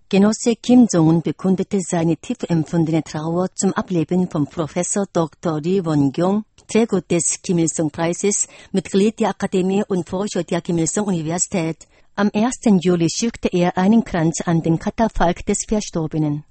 Genosse Kim Jong-un bekundete seine tief empfundene Trauer zum Ableben von Professor Dr. Lee Won-kyung, Träger des Kim-Il-sung-Preises, Mitglied der Akademie und Forscher der Kim-Il-sung-Universität. Am 1. Juli schickte er einen Kranz an den Katafalk des Verstorbenen.